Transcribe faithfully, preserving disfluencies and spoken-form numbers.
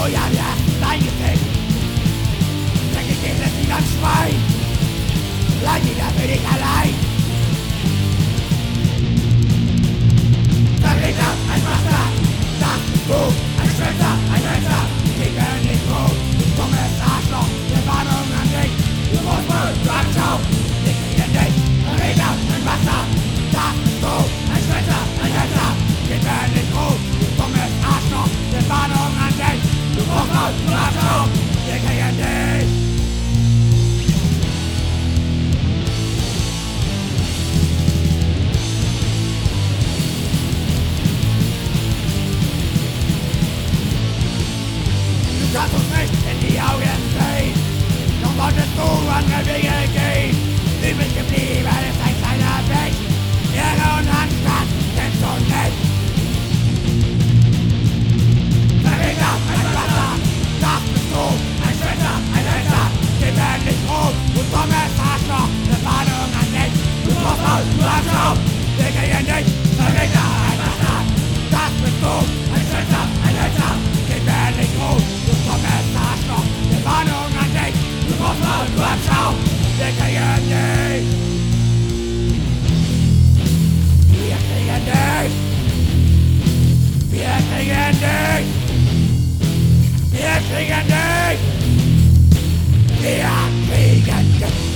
Oh ja, wir haben es eingekriegt. Denke ich, geht es wie ein Schwein. Bleib wieder für dich allein. Verräter, ein Master, Dachbuch, ein Schwänzer, ein Hölzer, gegen den Tod, du dummes Arschloch, wir Warnung an dich, du musst wohl, du Abschau, wir kriegen dich. Verräter, ein Master, Dachbuch, ein Schwänzer, ein Hölzer, gegen den Tod, du dummes Arschloch, wir Warnung an dich, du musst wohl, du Abschau, wir kriegen dich. Du kannst uns nicht in die Augen sehen, doch solltest du andere Wege gehen. Übrig geblieben ist ein kleiner Weg, Ehre und Anstand kennst du nicht. Verräter, ein Wasser, Dach bist du, ein Schwänzer, ein Hölzer, gib mir nicht rot, du dummes Arschloch, eine Warnung an dich, du musst raus, du Arschloch, wir kriegen dich. Verräter, ein Wasser, Dach bist du, ein Schwänzer, ein Hölzer, gib mir nicht rot, du dummes Arschloch, eine Warnung an dich, du musst raus, du Arschloch, wir kriegen dich. Wir kriegen dich. Wir kriegen dich. Wir kriegen dich! Wir kriegen dich!